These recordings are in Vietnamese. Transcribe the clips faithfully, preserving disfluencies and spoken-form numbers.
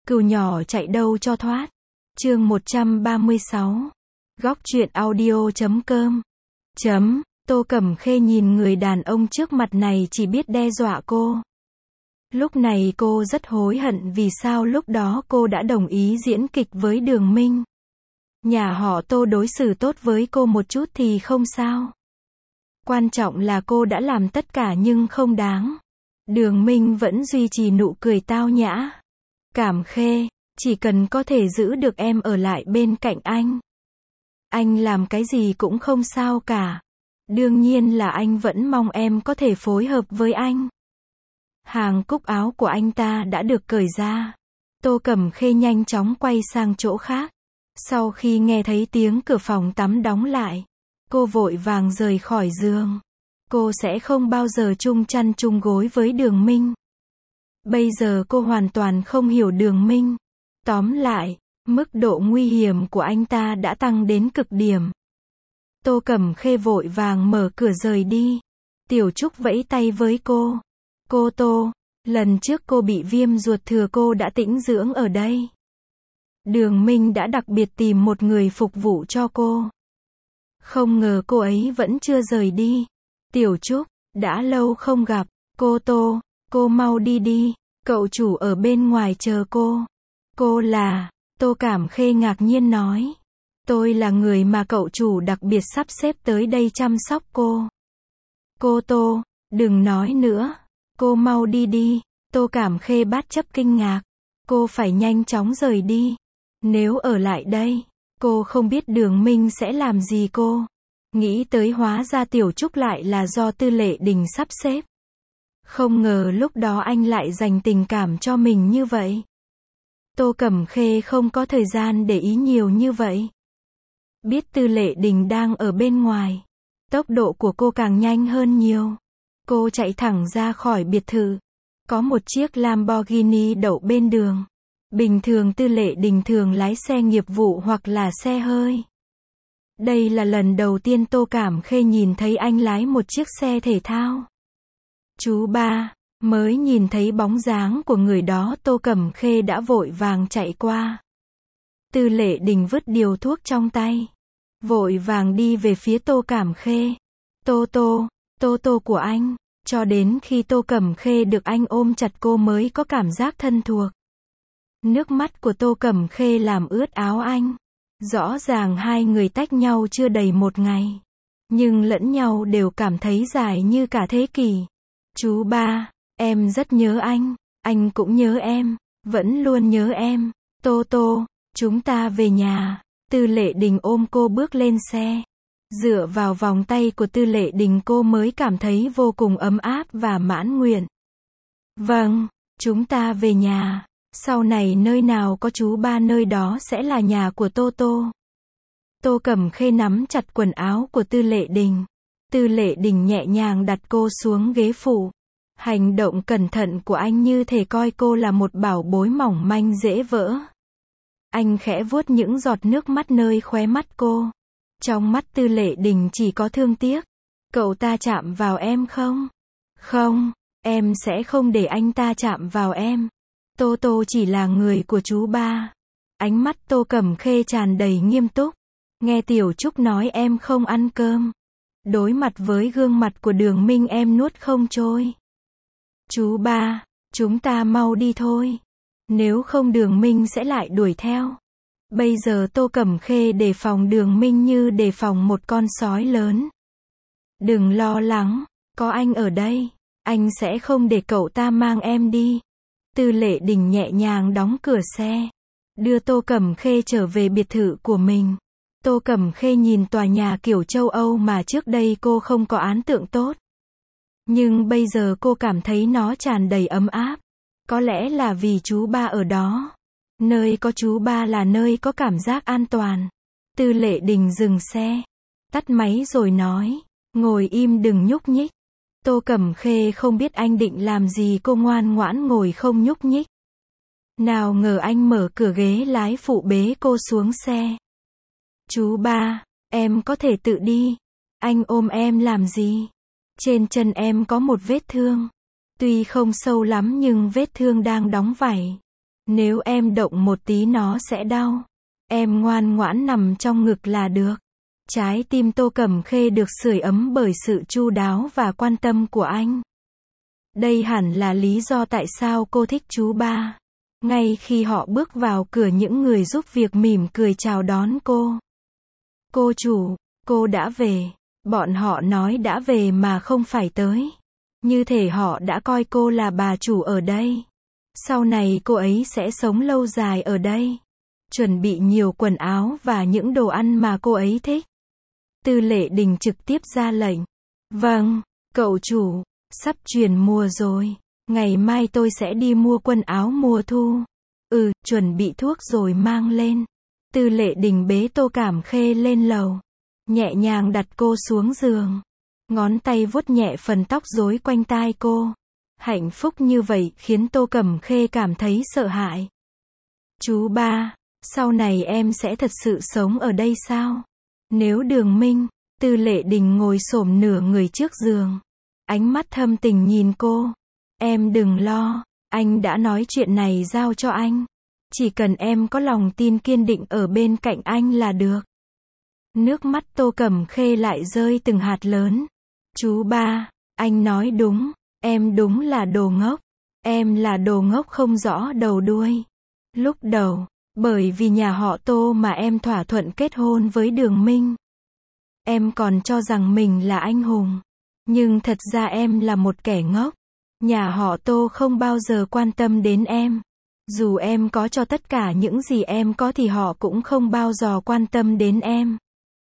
Cừu nhỏ chạy đâu cho thoát. Chương một trăm ba mươi sáu. Góc truyện audio chấm com. Chấm. Tô Cẩm Khê nhìn người đàn ông trước mặt này chỉ biết đe dọa cô. Lúc này cô rất hối hận vì sao lúc đó cô đã đồng ý diễn kịch với Đường Minh. Nhà họ Tô đối xử tốt với cô một chút thì không sao. Quan trọng là cô đã làm tất cả nhưng không đáng. Đường Minh vẫn duy trì nụ cười tao nhã. Cảm Khê, chỉ cần có thể giữ được em ở lại bên cạnh anh. Anh làm cái gì cũng không sao cả. Đương nhiên là anh vẫn mong em có thể phối hợp với anh. Hàng cúc áo của anh ta đã được cởi ra. Tô Cẩm Khê nhanh chóng quay sang chỗ khác. Sau khi nghe thấy tiếng cửa phòng tắm đóng lại, cô vội vàng rời khỏi giường. Cô sẽ không bao giờ chung chăn chung gối với Đường Minh. Bây giờ cô hoàn toàn không hiểu Đường Minh. Tóm lại, mức độ nguy hiểm của anh ta đã tăng đến cực điểm. Tô Cẩm Khê vội vàng mở cửa rời đi. Tiểu Trúc vẫy tay với cô. Cô Tô, lần trước cô bị viêm ruột thừa cô đã tĩnh dưỡng ở đây. Đường Minh đã đặc biệt tìm một người phục vụ cho cô. Không ngờ cô ấy vẫn chưa rời đi. Tiểu Trúc, đã lâu không gặp. Cô Tô, cô mau đi đi. Cậu chủ ở bên ngoài chờ cô. Cô là... Tô Cẩm Khê ngạc nhiên nói. Tôi là người mà cậu chủ đặc biệt sắp xếp tới đây chăm sóc cô. Cô Tô, đừng nói nữa. Cô mau đi đi. Tô Cẩm Khê bát chấp kinh ngạc. Cô phải nhanh chóng rời đi. Nếu ở lại đây, cô không biết Đường Minh sẽ làm gì cô. Nghĩ tới hóa ra Tiểu Trúc lại là do Tư Lệ Đình sắp xếp. Không ngờ lúc đó anh lại dành tình cảm cho mình như vậy. Tô Cẩm Khê không có thời gian để ý nhiều như vậy. Biết Tư Lệ Đình đang ở bên ngoài. Tốc độ của cô càng nhanh hơn nhiều. Cô chạy thẳng ra khỏi biệt thự. Có một chiếc Lamborghini đậu bên đường. Bình thường Tư Lệ Đình thường lái xe nghiệp vụ hoặc là xe hơi. Đây là lần đầu tiên Tô Cẩm Khê nhìn thấy anh lái một chiếc xe thể thao. Chú ba, mới nhìn thấy bóng dáng của người đó Tô Cẩm Khê đã vội vàng chạy qua. Tư Lệ Đình vứt điều thuốc trong tay. Vội vàng đi về phía Tô Cẩm Khê. Tô Tô, Tô Tô của anh. Cho đến khi Tô Cẩm Khê được anh ôm chặt cô mới có cảm giác thân thuộc. Nước mắt của Tô Cẩm Khê làm ướt áo anh. Rõ ràng hai người tách nhau chưa đầy một ngày. Nhưng lẫn nhau đều cảm thấy dài như cả thế kỷ. Chú ba, em rất nhớ anh. Anh cũng nhớ em. Vẫn luôn nhớ em. Tô Tô, chúng ta về nhà. Tư Lệ Đình ôm cô bước lên xe. Dựa vào vòng tay của Tư Lệ Đình cô mới cảm thấy vô cùng ấm áp và mãn nguyện. Vâng, chúng ta về nhà. Sau này nơi nào có chú ba nơi đó sẽ là nhà của Tô Tô. Tô Cẩm Khê nắm chặt quần áo của Tư Lệ Đình. Tư Lệ Đình nhẹ nhàng đặt cô xuống ghế phụ. Hành động cẩn thận của anh như thể coi cô là một bảo bối mỏng manh dễ vỡ. Anh khẽ vuốt những giọt nước mắt nơi khóe mắt cô. Trong mắt Tư Lệ Đình chỉ có thương tiếc. Cậu ta chạm vào em không? Không, em sẽ không để anh ta chạm vào em. Tô Tô chỉ là người của chú ba. Ánh mắt Tô Cẩm Khê tràn đầy nghiêm túc. Nghe Tiểu Trúc nói em không ăn cơm. Đối mặt với gương mặt của Đường Minh em nuốt không trôi. Chú ba, chúng ta mau đi thôi. Nếu không Đường Minh sẽ lại đuổi theo. Bây giờ Tô Cẩm Khê đề phòng Đường Minh như đề phòng một con sói lớn. Đừng lo lắng, có anh ở đây. Anh sẽ không để cậu ta mang em đi. Tư Lệ Đình nhẹ nhàng đóng cửa xe. Đưa Tô Cẩm Khê trở về biệt thự của mình. Tô Cẩm Khê nhìn tòa nhà kiểu châu Âu mà trước đây cô không có ấn tượng tốt. Nhưng bây giờ cô cảm thấy nó tràn đầy ấm áp. Có lẽ là vì chú ba ở đó. Nơi có chú ba là nơi có cảm giác an toàn. Tư Lệ Đình dừng xe. Tắt máy rồi nói. Ngồi im đừng nhúc nhích. Tô Cẩm Khê không biết anh định làm gì cô ngoan ngoãn ngồi không nhúc nhích. Nào ngờ anh mở cửa ghế lái phụ bế cô xuống xe. Chú ba, em có thể tự đi. Anh ôm em làm gì? Trên chân em có một vết thương. Tuy không sâu lắm nhưng vết thương đang đóng vảy. Nếu em động một tí nó sẽ đau. Em ngoan ngoãn nằm trong ngực là được. Trái tim Tô Cẩm Khê được sưởi ấm bởi sự chu đáo và quan tâm của anh. Đây hẳn là lý do tại sao cô thích chú ba. Ngay khi họ bước vào cửa, những người giúp việc mỉm cười chào đón cô. Cô chủ, cô đã về. Bọn họ nói đã về mà không phải tới. Như thể họ đã coi cô là bà chủ ở đây. Sau này cô ấy sẽ sống lâu dài ở đây. Chuẩn bị nhiều quần áo và những đồ ăn mà cô ấy thích. Tư Lệ Đình trực tiếp ra lệnh. Vâng, cậu chủ, sắp chuyển mùa rồi. Ngày mai tôi sẽ đi mua quần áo mùa thu. Ừ, chuẩn bị thuốc rồi mang lên. Tư Lệ Đình bế Tô Cẩm Khê lên lầu. Nhẹ nhàng đặt cô xuống giường. Ngón tay vuốt nhẹ phần tóc rối quanh tai cô. Hạnh phúc như vậy khiến Tô Cẩm Khê cảm thấy sợ hãi. Chú ba, sau này em sẽ thật sự sống ở đây sao? Nếu Đường Minh, Tư Lệ Đình ngồi xổm nửa người trước giường. Ánh mắt thâm tình nhìn cô. Em đừng lo, anh đã nói chuyện này giao cho anh. Chỉ cần em có lòng tin kiên định ở bên cạnh anh là được. Nước mắt Tô Cẩm Khê lại rơi từng hạt lớn. Chú ba, anh nói đúng, em đúng là đồ ngốc. Em là đồ ngốc không rõ đầu đuôi. Lúc đầu, bởi vì nhà họ Tô mà em thỏa thuận kết hôn với Đường Minh. Em còn cho rằng mình là anh hùng. Nhưng thật ra em là một kẻ ngốc. Nhà họ Tô không bao giờ quan tâm đến em. Dù em có cho tất cả những gì em có thì họ cũng không bao giờ quan tâm đến em.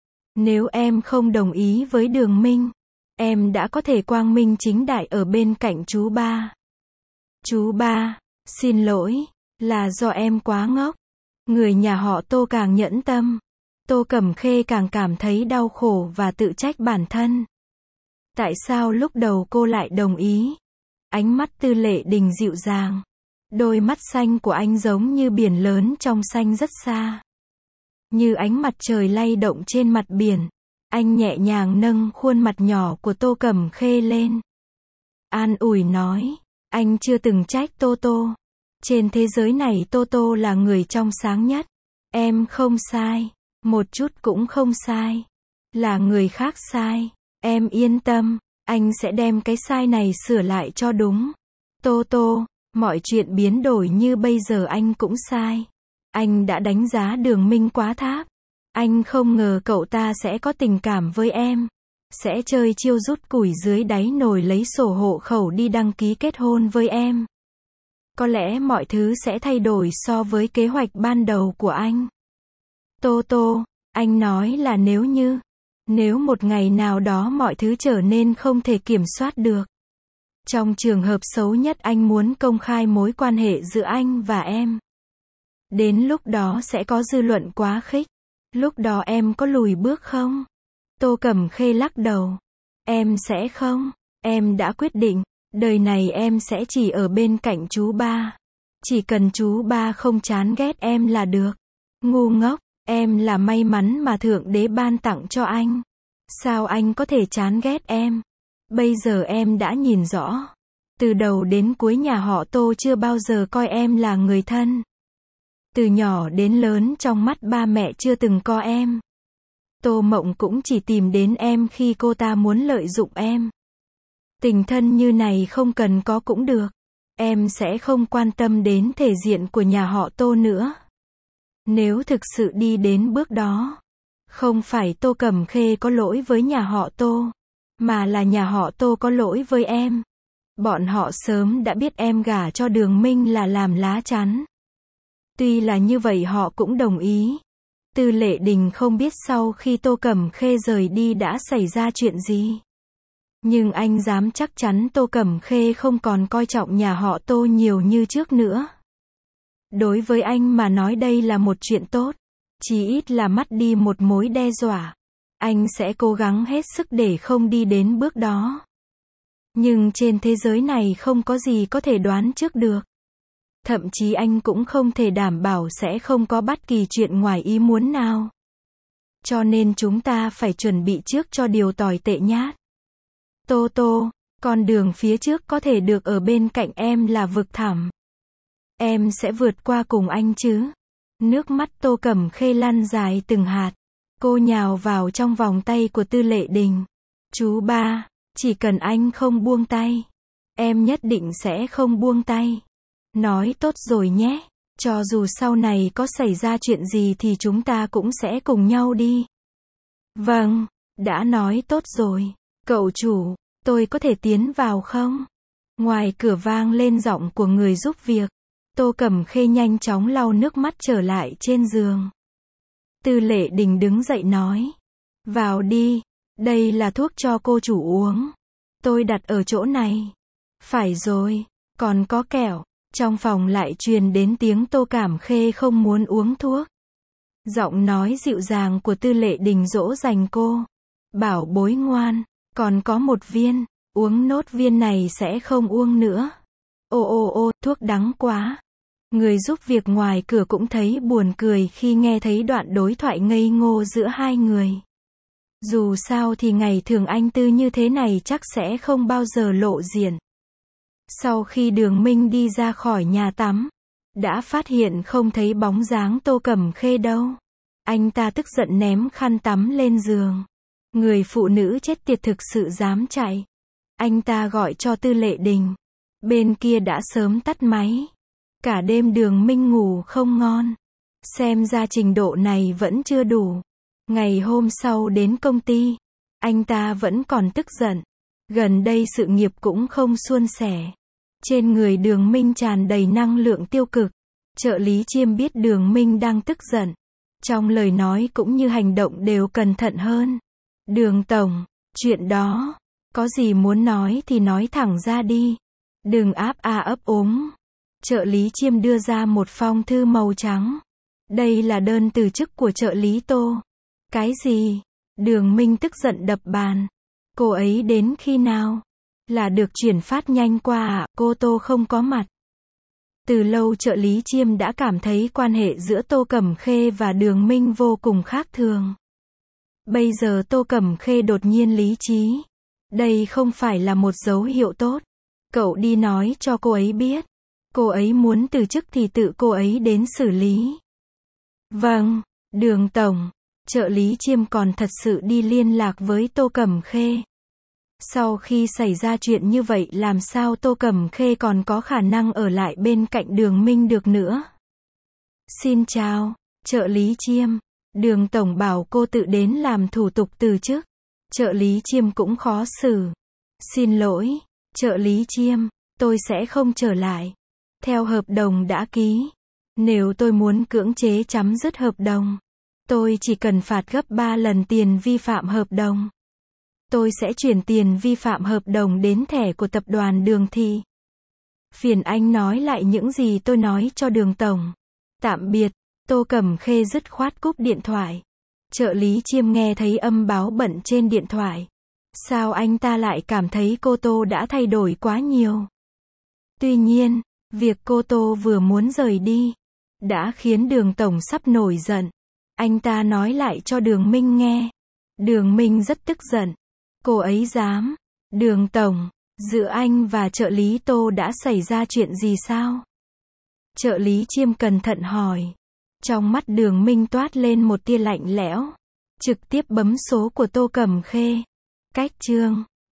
Nếu em không đồng ý với Đường Minh, em đã có thể quang minh chính đại ở bên cạnh chú ba. Chú ba, xin lỗi, là do em quá ngốc. Người nhà họ Tô càng nhẫn tâm. Tô Cẩm Khê càng cảm thấy đau khổ và tự trách bản thân. Tại sao lúc đầu cô lại đồng ý? Ánh mắt Tư Lệ Đình dịu dàng. Đôi mắt xanh của anh giống như biển lớn trong xanh rất xa. Như ánh mặt trời lay động trên mặt biển. Anh nhẹ nhàng nâng khuôn mặt nhỏ của Tô Cẩm Khê lên. An ủi nói, anh chưa từng trách Tô Tô. Trên thế giới này Tô Tô là người trong sáng nhất. Em không sai, một chút cũng không sai. Là người khác sai. Em yên tâm, anh sẽ đem cái sai này sửa lại cho đúng. Tô Tô, mọi chuyện biến đổi như bây giờ anh cũng sai. Anh đã đánh giá Đường Minh quá thấp. Anh không ngờ cậu ta sẽ có tình cảm với em. Sẽ chơi chiêu rút củi dưới đáy nồi lấy sổ hộ khẩu đi đăng ký kết hôn với em. Có lẽ mọi thứ sẽ thay đổi so với kế hoạch ban đầu của anh. Tô Tô, anh nói là nếu như, nếu một ngày nào đó mọi thứ trở nên không thể kiểm soát được. Trong trường hợp xấu nhất anh muốn công khai mối quan hệ giữa anh và em. Đến lúc đó sẽ có dư luận quá khích. Lúc đó em có lùi bước không? Tô Cẩm Khê lắc đầu. Em sẽ không. Em đã quyết định. Đời này em sẽ chỉ ở bên cạnh chú ba. Chỉ cần chú ba không chán ghét em là được. Ngu ngốc, em là may mắn mà Thượng Đế ban tặng cho anh. Sao anh có thể chán ghét em? Bây giờ em đã nhìn rõ. Từ đầu đến cuối nhà họ Tô chưa bao giờ coi em là người thân. Từ nhỏ đến lớn trong mắt ba mẹ chưa từng có em. Tô Mộng cũng chỉ tìm đến em khi cô ta muốn lợi dụng em. Tình thân như này không cần có cũng được. Em sẽ không quan tâm đến thể diện của nhà họ Tô nữa. Nếu thực sự đi đến bước đó, không phải Tô Cẩm Khê có lỗi với nhà họ Tô, mà là nhà họ Tô có lỗi với em. Bọn họ sớm đã biết em gả cho Đường Minh là làm lá chắn. Tuy là như vậy họ cũng đồng ý. Tư Lệ Đình không biết sau khi Tô Cẩm Khê rời đi đã xảy ra chuyện gì. Nhưng anh dám chắc chắn Tô Cẩm Khê không còn coi trọng nhà họ Tô nhiều như trước nữa. Đối với anh mà nói đây là một chuyện tốt. Chí ít là mất đi một mối đe dọa. Anh sẽ cố gắng hết sức để không đi đến bước đó. Nhưng trên thế giới này không có gì có thể đoán trước được. Thậm chí anh cũng không thể đảm bảo sẽ không có bất kỳ chuyện ngoài ý muốn nào. Cho nên chúng ta phải chuẩn bị trước cho điều tồi tệ nhất. Tô Tô, con đường phía trước có thể được ở bên cạnh em là vực thẳm. Em sẽ vượt qua cùng anh chứ? Nước mắt Tô Cẩm Khê lăn dài từng hạt. Cô nhào vào trong vòng tay của Tư Lệ Đình. Chú ba, chỉ cần anh không buông tay, em nhất định sẽ không buông tay. Nói tốt rồi nhé, cho dù sau này có xảy ra chuyện gì thì chúng ta cũng sẽ cùng nhau đi. Vâng, đã nói tốt rồi. Cậu chủ, tôi có thể tiến vào không? Ngoài cửa vang lên giọng của người giúp việc. Tô Cẩm Khê nhanh chóng lau nước mắt trở lại trên giường. Tư Lệ Đình đứng dậy nói. Vào đi, đây là thuốc cho cô chủ uống. Tôi đặt ở chỗ này. Phải rồi, còn có kẹo. Trong phòng lại truyền đến tiếng Tô Cẩm Khê không muốn uống thuốc. Giọng nói dịu dàng của Tư Lệ Đình dỗ dành cô. Bảo bối ngoan, còn có một viên, uống nốt viên này sẽ không uống nữa. Ô ô ô, thuốc đắng quá. Người giúp việc ngoài cửa cũng thấy buồn cười khi nghe thấy đoạn đối thoại ngây ngô giữa hai người. Dù sao thì ngày thường anh Tư như thế này chắc sẽ không bao giờ lộ diện. Sau khi Đường Minh đi ra khỏi nhà tắm, đã phát hiện không thấy bóng dáng Tô Cẩm Khê đâu. Anh ta tức giận ném khăn tắm lên giường. Người phụ nữ chết tiệt thực sự dám chạy. Anh ta gọi cho Tư Lệ Đình. Bên kia đã sớm tắt máy. Cả đêm Đường Minh ngủ không ngon. Xem ra trình độ này vẫn chưa đủ. Ngày hôm sau đến công ty, anh ta vẫn còn tức giận. Gần đây sự nghiệp cũng không suôn sẻ. Trên người Đường Minh tràn đầy năng lượng tiêu cực. Trợ lý Chiêm biết Đường Minh đang tức giận. Trong lời nói cũng như hành động đều cẩn thận hơn. Đường tổng, chuyện đó, có gì muốn nói thì nói thẳng ra đi. Đừng áp a ấp úng. Trợ lý Chiêm đưa ra một phong thư màu trắng. Đây là đơn từ chức của trợ lý Tô. Cái gì? Đường Minh tức giận đập bàn. Cô ấy đến khi nào? Là được chuyển phát nhanh qua à? Cô Tô không có mặt. Từ lâu trợ lý Chiêm đã cảm thấy quan hệ giữa Tô Cẩm Khê và Đường Minh vô cùng khác thường. Bây giờ Tô Cẩm Khê đột nhiên lý trí. Đây không phải là một dấu hiệu tốt. Cậu đi nói cho cô ấy biết. Cô ấy muốn từ chức thì tự cô ấy đến xử lý. Vâng, Đường tổng. Trợ lý Chiêm còn thật sự đi liên lạc với Tô Cẩm Khê. Sau khi xảy ra chuyện như vậy làm sao Tô Cẩm Khê còn có khả năng ở lại bên cạnh Đường Minh được nữa. Xin chào, trợ lý Chiêm. Đường tổng bảo cô tự đến làm thủ tục từ chức. Trợ lý Chiêm cũng khó xử. Xin lỗi, trợ lý Chiêm, tôi sẽ không trở lại. Theo hợp đồng đã ký, nếu tôi muốn cưỡng chế chấm dứt hợp đồng, tôi chỉ cần phạt gấp ba lần tiền vi phạm hợp đồng. Tôi sẽ chuyển tiền vi phạm hợp đồng đến thẻ của tập đoàn Đường Thị. Phiền anh nói lại những gì tôi nói cho Đường tổng. Tạm biệt. Tô Cẩm Khê dứt khoát cúp điện thoại. Trợ lý Chiêm nghe thấy âm báo bận trên điện thoại. Sao anh ta lại cảm thấy cô Tô đã thay đổi quá nhiều? Tuy nhiên, việc cô Tô vừa muốn rời đi, đã khiến Đường tổng sắp nổi giận. Anh ta nói lại cho Đường Minh nghe. Đường Minh rất tức giận. Cô ấy dám. Đường tổng, giữa anh và trợ lý Tô đã xảy ra chuyện gì sao? Trợ lý Chiêm cẩn thận hỏi. Trong mắt Đường Minh toát lên một tia lạnh lẽo. Trực tiếp bấm số của Tô Cẩm Khê. Cách chương